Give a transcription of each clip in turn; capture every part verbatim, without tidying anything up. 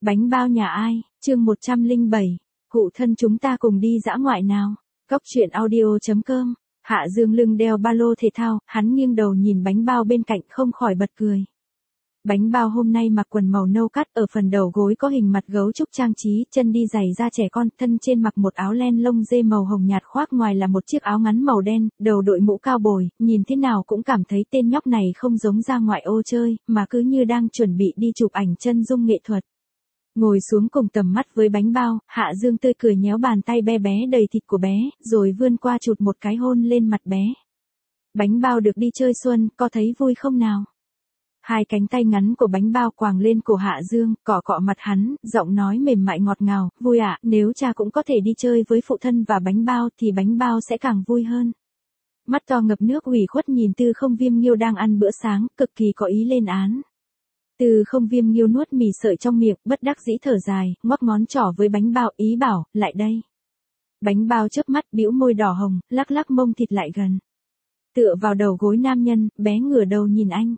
Bánh bao nhà ai, chương một trăm lẻ bảy, cụ thân chúng ta cùng đi dã ngoại nào. Cóc truyện audio.com, Hạ Dương lưng đeo ba lô thể thao, hắn nghiêng đầu nhìn bánh bao bên cạnh không khỏi bật cười. Bánh bao hôm nay mặc quần màu nâu cắt, ở phần đầu gối có hình mặt gấu trúc trang trí, chân đi giày da trẻ con, thân trên mặc một áo len lông dê màu hồng nhạt, khoác ngoài là một chiếc áo ngắn màu đen, đầu đội mũ cao bồi, nhìn thế nào cũng cảm thấy tên nhóc này không giống ra ngoại ô chơi, mà cứ như đang chuẩn bị đi chụp ảnh chân dung nghệ thuật. Ngồi xuống cùng tầm mắt với bánh bao, Hạ Dương tươi cười nhéo bàn tay bé bé đầy thịt của bé, rồi vươn qua chụt một cái hôn lên mặt bé. Bánh bao được đi chơi xuân, có thấy vui không nào? Hai cánh tay ngắn của bánh bao quàng lên cổ Hạ Dương, cọ cọ mặt hắn, giọng nói mềm mại ngọt ngào, vui ạ, nếu cha cũng có thể đi chơi với phụ thân và bánh bao thì bánh bao sẽ càng vui hơn. Mắt to ngập nước ủy khuất nhìn Tư Không Viêm Nghiêu đang ăn bữa sáng, cực kỳ có ý lên án. Tư Không Viêm Nghiêu nuốt mì sợi trong miệng, bất đắc dĩ thở dài, ngoắc ngón trỏ với bánh bao, ý bảo, lại đây. Bánh bao chớp mắt, bĩu môi đỏ hồng, lắc lắc mông thịt lại gần. Tựa vào đầu gối nam nhân, bé ngửa đầu nhìn anh.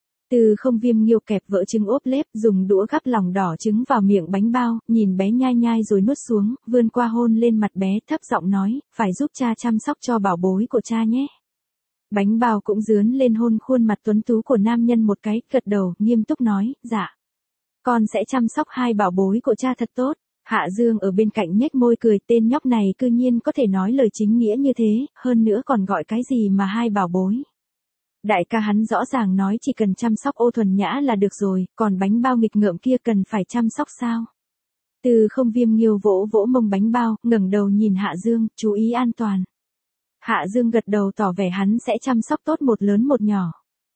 Tư Không Viêm Nghiêu kẹp vỡ trứng ốp lép, dùng đũa gắp lòng đỏ trứng vào miệng bánh bao, nhìn bé nhai nhai rồi nuốt xuống, vươn qua hôn lên mặt bé, thấp giọng nói, phải giúp cha chăm sóc cho bảo bối của cha nhé. Bánh bao cũng dướn lên hôn khuôn mặt tuấn tú của nam nhân một cái, gật đầu, nghiêm túc nói, dạ. Con sẽ chăm sóc hai bảo bối của cha thật tốt. Hạ Dương ở bên cạnh nhếch môi cười, tên nhóc này cư nhiên có thể nói lời chính nghĩa như thế, hơn nữa còn gọi cái gì mà hai bảo bối. Đại ca hắn rõ ràng nói chỉ cần chăm sóc Ô Thuần Nhã là được rồi, còn bánh bao nghịch ngợm kia cần phải chăm sóc sao? Tư Không Viêm Nghiêu vỗ vỗ mông bánh bao, ngẩng đầu nhìn Hạ Dương, chú ý an toàn. Hạ Dương gật đầu tỏ vẻ hắn sẽ chăm sóc tốt một lớn một nhỏ.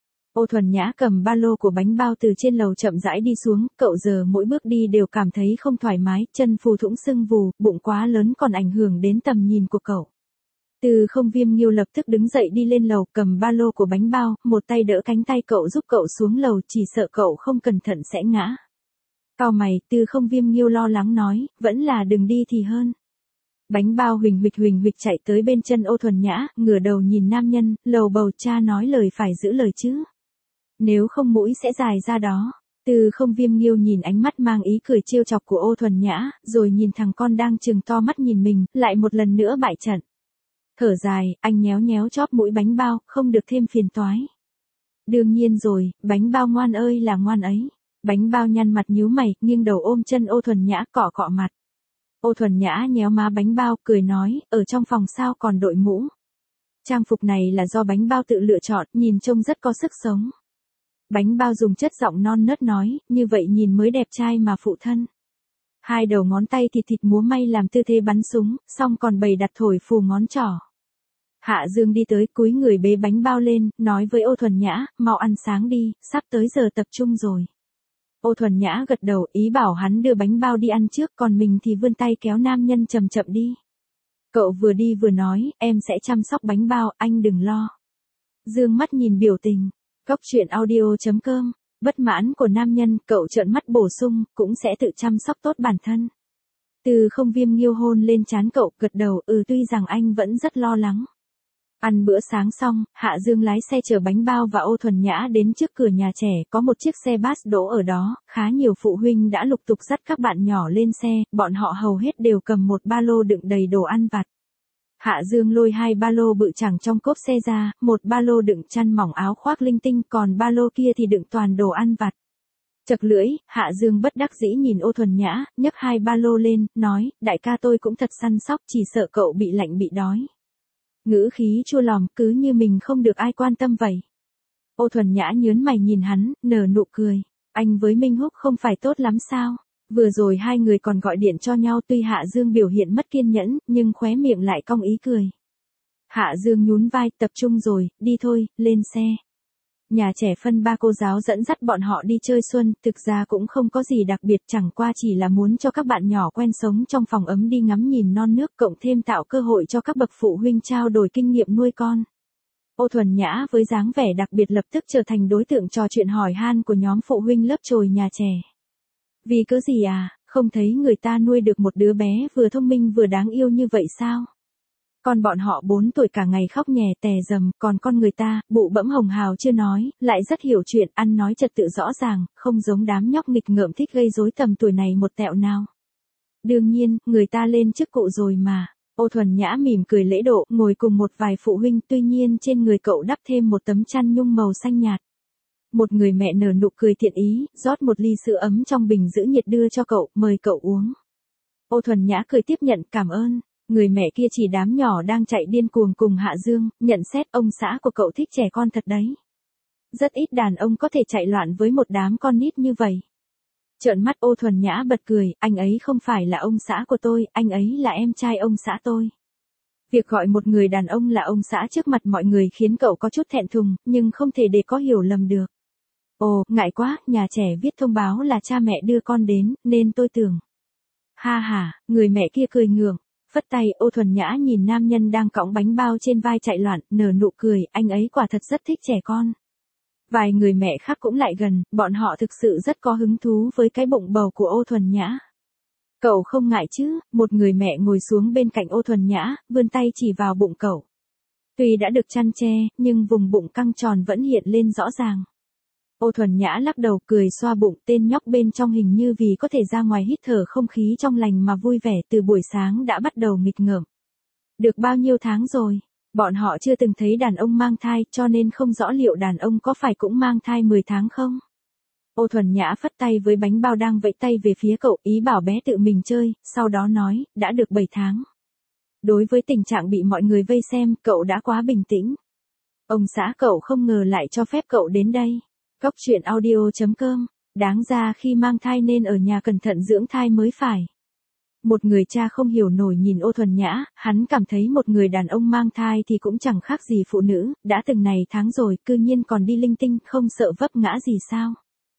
Ô Thuần Nhã cầm ba lô của bánh bao từ trên lầu chậm rãi đi xuống, cậu giờ mỗi bước đi đều cảm thấy không thoải mái, chân phù thủng sưng vù, bụng quá lớn còn ảnh hưởng đến tầm nhìn của cậu. Tư Không Viêm Nghiêu lập tức đứng dậy đi lên lầu, cầm ba lô của bánh bao, một tay đỡ cánh tay cậu giúp cậu xuống lầu, chỉ sợ cậu không cẩn thận sẽ ngã. Cau mày, Tư Không Viêm Nghiêu lo lắng nói, vẫn là đừng đi thì hơn. Bánh bao huỳnh huỵch huỳnh huỵch chạy tới bên chân Ô Thuần Nhã, ngửa đầu nhìn nam nhân, lầu bầu, cha nói lời phải giữ lời chứ. Nếu không mũi sẽ dài ra đó. Tư Không Viêm Nghiêu nhìn ánh mắt mang ý cười trêu chọc của Ô Thuần Nhã, rồi nhìn thằng con đang trừng to mắt nhìn mình, lại một lần nữa bại trận. Thở dài, anh nhéo nhéo chóp mũi bánh bao, không được thêm phiền toái. Đương nhiên rồi, bánh bao ngoan ơi là ngoan ấy. Bánh bao nhăn mặt nhíu mày, nghiêng đầu ôm chân Ô Thuần Nhã, cọ cọ mặt. Ô Thuần Nhã nhéo má bánh bao, cười nói, ở trong phòng sao còn đội mũ. Trang phục này là do bánh bao tự lựa chọn, nhìn trông rất có sức sống. Bánh bao dùng chất giọng non nớt nói, như vậy nhìn mới đẹp trai mà phụ thân. Hai đầu ngón tay thịt thịt múa may làm tư thế bắn súng, xong còn bày đặt thổi phù ngón trỏ. Hạ Dương đi tới, cúi người bế bánh bao lên, nói với Ô Thuần Nhã, mau ăn sáng đi, sắp tới giờ tập trung rồi. Ô Thuần Nhã gật đầu, ý bảo hắn đưa bánh bao đi ăn trước, còn mình thì vươn tay kéo nam nhân chậm chậm đi. Cậu vừa đi vừa nói, em sẽ chăm sóc bánh bao, anh đừng lo. Dương mắt nhìn biểu tình. Cóc truyện audio.com, bất mãn của nam nhân, cậu trợn mắt bổ sung, cũng sẽ tự chăm sóc tốt bản thân. Tư Không Viêm Nghiêu hôn lên trán cậu, gật đầu, ừ tuy rằng anh vẫn rất lo lắng. Ăn bữa sáng xong, Hạ Dương lái xe chở bánh bao và Ô Thuần Nhã đến trước cửa nhà trẻ, có một chiếc xe bus đỗ ở đó, khá nhiều phụ huynh đã lục tục dắt các bạn nhỏ lên xe, bọn họ hầu hết đều cầm một ba lô đựng đầy đồ ăn vặt. Hạ Dương lôi hai ba lô bự chẳng trong cốp xe ra, một ba lô đựng chăn mỏng áo khoác linh tinh, còn ba lô kia thì đựng toàn đồ ăn vặt. Chật lưỡi, Hạ Dương bất đắc dĩ nhìn Ô Thuần Nhã, nhấc hai ba lô lên, nói, đại ca tôi cũng thật săn sóc, chỉ sợ cậu bị lạnh bị đói. Ngữ khí chua lòm, cứ như mình không được ai quan tâm vậy. Ô Thuần Nhã nhớn mày nhìn hắn, nở nụ cười. Anh với Minh Húc không phải tốt lắm sao? Vừa rồi hai người còn gọi điện cho nhau, tuy Hạ Dương biểu hiện mất kiên nhẫn, nhưng khóe miệng lại cong ý cười. Hạ Dương nhún vai, tập trung rồi, đi thôi, lên xe. Nhà trẻ phân ba cô giáo dẫn dắt bọn họ đi chơi xuân, thực ra cũng không có gì đặc biệt, chẳng qua chỉ là muốn cho các bạn nhỏ quen sống trong phòng ấm, đi ngắm nhìn non nước, cộng thêm tạo cơ hội cho các bậc phụ huynh trao đổi kinh nghiệm nuôi con. Ô Thuần Nhã với dáng vẻ đặc biệt lập tức trở thành đối tượng trò chuyện hỏi han của nhóm phụ huynh lớp chồi nhà trẻ. Vì cớ gì à, không thấy người ta nuôi được một đứa bé vừa thông minh vừa đáng yêu như vậy sao? Con bọn họ bốn tuổi cả ngày khóc nhè tè dầm, còn con người ta, bụ bẫm hồng hào chưa nói, lại rất hiểu chuyện, ăn nói trật tự rõ ràng, không giống đám nhóc nghịch ngợm thích gây rối tầm tuổi này một tẹo nào. Đương nhiên, người ta lên chức cụ rồi mà. Ô Thuần Nhã mỉm cười lễ độ, ngồi cùng một vài phụ huynh, tuy nhiên trên người cậu đắp thêm một tấm chăn nhung màu xanh nhạt. Một người mẹ nở nụ cười thiện ý, rót một ly sữa ấm trong bình giữ nhiệt đưa cho cậu, mời cậu uống. Ô Thuần Nhã cười tiếp nhận, cảm ơn. Người mẹ kia chỉ đám nhỏ đang chạy điên cuồng cùng Hạ Dương, nhận xét ông xã của cậu thích trẻ con thật đấy. Rất ít đàn ông có thể chạy loạn với một đám con nít như vậy. Trợn mắt Ô Thuần Nhã bật cười, anh ấy không phải là ông xã của tôi, anh ấy là em trai ông xã tôi. Việc gọi một người đàn ông là ông xã trước mặt mọi người khiến cậu có chút thẹn thùng, nhưng không thể để có hiểu lầm được. Ồ, ngại quá, nhà trẻ viết thông báo là cha mẹ đưa con đến, nên tôi tưởng. Ha ha, người mẹ kia cười ngượng, phất tay. Ô Thuần Nhã nhìn nam nhân đang cõng bánh bao trên vai chạy loạn, nở nụ cười, anh ấy quả thật rất thích trẻ con. Vài người mẹ khác cũng lại gần, bọn họ thực sự rất có hứng thú với cái bụng bầu của Ô Thuần Nhã. Cậu không ngại chứ? Một người mẹ ngồi xuống bên cạnh Ô Thuần Nhã, vươn tay chỉ vào bụng cậu. Tuy đã được chăn che, nhưng vùng bụng căng tròn vẫn hiện lên rõ ràng. Ô Thuần Nhã lắc đầu cười xoa bụng, tên nhóc bên trong hình như vì có thể ra ngoài hít thở không khí trong lành mà vui vẻ, từ buổi sáng đã bắt đầu nghịch ngợm. Được bao nhiêu tháng rồi? Bọn họ chưa từng thấy đàn ông mang thai, cho nên không rõ liệu đàn ông có phải cũng mang thai mười tháng không? Ô Thuần Nhã phất tay với bánh bao đang vẫy tay về phía cậu, ý bảo bé tự mình chơi, sau đó nói, đã được bảy tháng. Đối với tình trạng bị mọi người vây xem, cậu đã quá bình tĩnh. Ông xã cậu không ngờ lại cho phép cậu đến đây. Cóc truyện audio chấm com, đáng ra khi mang thai nên ở nhà cẩn thận dưỡng thai mới phải. Một người cha không hiểu nổi nhìn Ô Thuần Nhã, hắn cảm thấy một người đàn ông mang thai thì cũng chẳng khác gì phụ nữ, đã từng này tháng rồi, cư nhiên còn đi linh tinh, không sợ vấp ngã gì sao?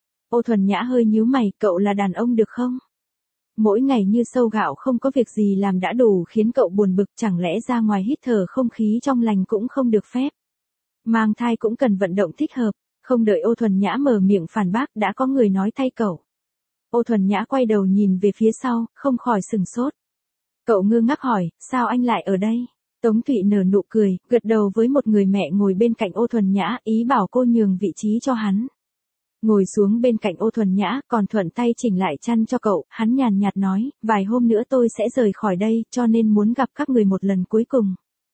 Ô Thuần Nhã hơi nhíu mày, cậu là đàn ông được không? Mỗi ngày như sâu gạo không có việc gì làm đã đủ khiến cậu buồn bực, chẳng lẽ ra ngoài hít thở không khí trong lành cũng không được phép? Mang thai cũng cần vận động thích hợp. Không đợi Ô Thuần Nhã mở miệng phản bác, đã có người nói thay cậu. Ô Thuần Nhã quay đầu nhìn về phía sau, không khỏi sừng sốt. Cậu ngơ ngác hỏi, sao anh lại ở đây? Tống Thụy nở nụ cười, gật đầu với một người mẹ ngồi bên cạnh Ô Thuần Nhã, ý bảo cô nhường vị trí cho hắn. Ngồi xuống bên cạnh Ô Thuần Nhã, còn thuận tay chỉnh lại chăn cho cậu, hắn nhàn nhạt nói, vài hôm nữa tôi sẽ rời khỏi đây, cho nên muốn gặp các người một lần cuối cùng.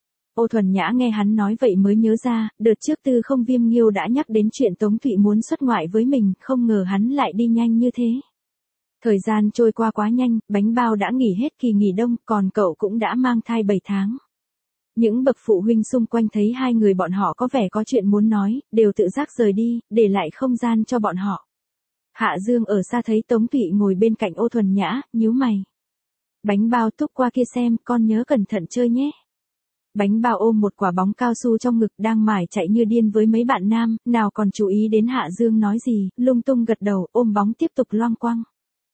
Ô Thuần Nhã nghe hắn nói vậy mới nhớ ra, đợt trước Tư Không Viêm Nghiêu đã nhắc đến chuyện Tống Thụy muốn xuất ngoại với mình, không ngờ hắn lại đi nhanh như thế. Thời gian trôi qua quá nhanh, bánh bao đã nghỉ hết kỳ nghỉ đông, còn cậu cũng đã mang thai bảy tháng. Những bậc phụ huynh xung quanh thấy hai người bọn họ có vẻ có chuyện muốn nói, đều tự giác rời đi, để lại không gian cho bọn họ. Hạ Dương ở xa thấy Tống Thụy ngồi bên cạnh Ô Thuần Nhã, nhíu mày. Bánh bao thúc qua kia xem, con nhớ cẩn thận chơi nhé. Bánh bao ôm một quả bóng cao su trong ngực đang mải chạy như điên với mấy bạn nam, nào còn chú ý đến Hạ Dương nói gì, lung tung gật đầu, ôm bóng tiếp tục loang quăng.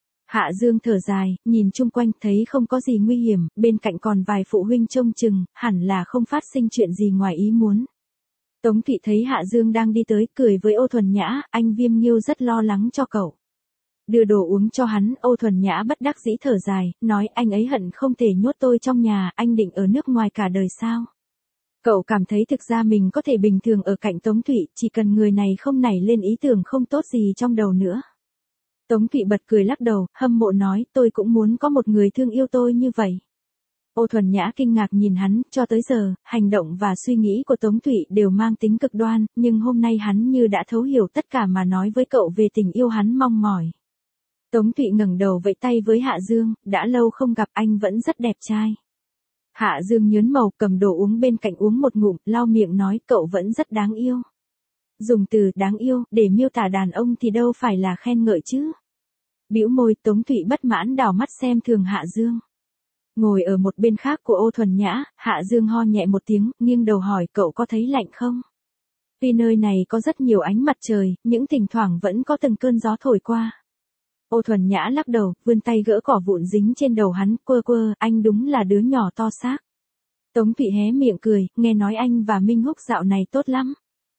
Hạ Dương thở dài, nhìn chung quanh thấy không có gì nguy hiểm, bên cạnh còn vài phụ huynh trông chừng, hẳn là không phát sinh chuyện gì ngoài ý muốn. Tống Thụy thấy Hạ Dương đang đi tới, cười với Ô Thuần Nhã, anh Viêm Nghiêu rất lo lắng cho cậu. Đưa đồ uống cho hắn, Ô Thuần Nhã bất đắc dĩ thở dài, nói anh ấy hận không thể nhốt tôi trong nhà, anh định ở nước ngoài cả đời sao? Cậu cảm thấy thực ra mình có thể bình thường ở cạnh Tống Thụy, chỉ cần người này không nảy lên ý tưởng không tốt gì trong đầu nữa. Tống Thụy bật cười lắc đầu, hâm mộ nói, tôi cũng muốn có một người thương yêu tôi như vậy. Ô Thuần Nhã kinh ngạc nhìn hắn, cho tới giờ, hành động và suy nghĩ của Tống Thụy đều mang tính cực đoan, nhưng hôm nay hắn như đã thấu hiểu tất cả mà nói với cậu về tình yêu hắn mong mỏi. Tống Thụy ngẩng đầu vẫy tay với Hạ Dương, đã lâu không gặp anh vẫn rất đẹp trai. Hạ Dương nhớn màu cầm đồ uống bên cạnh uống một ngụm, lau miệng nói cậu vẫn rất đáng yêu. Dùng từ đáng yêu để miêu tả đàn ông thì đâu phải là khen ngợi chứ. Bĩu môi, Tống Thụy bất mãn đảo mắt xem thường Hạ Dương. Ngồi ở một bên khác của Ô Thuần Nhã, Hạ Dương ho nhẹ một tiếng, nghiêng đầu hỏi cậu có thấy lạnh không? Vì nơi này có rất nhiều ánh mặt trời, những thỉnh thoảng vẫn có từng cơn gió thổi qua. Ô Thuần Nhã lắc đầu, vươn tay gỡ cỏ vụn dính trên đầu hắn, quơ quơ, anh đúng là đứa nhỏ to xác. Tống Thụy hé miệng cười, nghe nói anh và Minh Húc dạo này tốt lắm.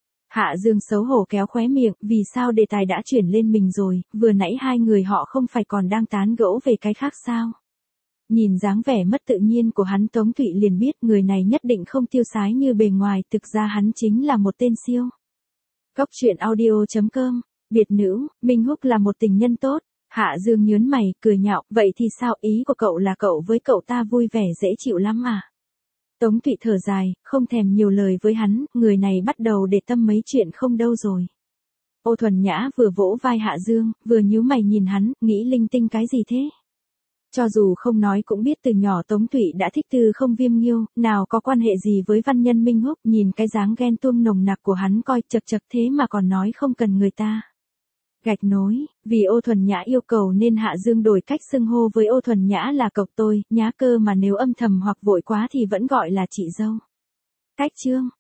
Hạ Dương xấu hổ kéo khóe miệng, vì sao đề tài đã chuyển lên mình rồi, vừa nãy hai người họ không phải còn đang tán gẫu về cái khác sao? Nhìn dáng vẻ mất tự nhiên của hắn Tống Thụy liền biết người này nhất định không tiêu sái như bề ngoài, thực ra hắn chính là một tên siêu. Cốc truyện audio chấm com, biệt nữ, Minh Húc là một tình nhân tốt. Hạ Dương nhớn mày, cười nhạo, vậy thì sao, ý của cậu là cậu với cậu ta vui vẻ dễ chịu lắm à? Tống Thụy thở dài, không thèm nhiều lời với hắn, người này bắt đầu để tâm mấy chuyện không đâu rồi. Ô Thuần Nhã vừa vỗ vai Hạ Dương, vừa nhíu mày nhìn hắn, nghĩ linh tinh cái gì thế? Cho dù không nói cũng biết từ nhỏ Tống Thụy đã thích Tư Không Viêm Nghiêu, nào có quan hệ gì với văn nhân Minh Húc, nhìn cái dáng ghen tuông nồng nặc của hắn coi chật chật thế mà còn nói không cần người ta. Gạch nối, vì Ô Thuần Nhã yêu cầu nên Hạ Dương đổi cách xưng hô với Ô Thuần Nhã là cộc tôi, nhá cơ mà nếu âm thầm hoặc vội quá thì vẫn gọi là chị dâu. Cách chương.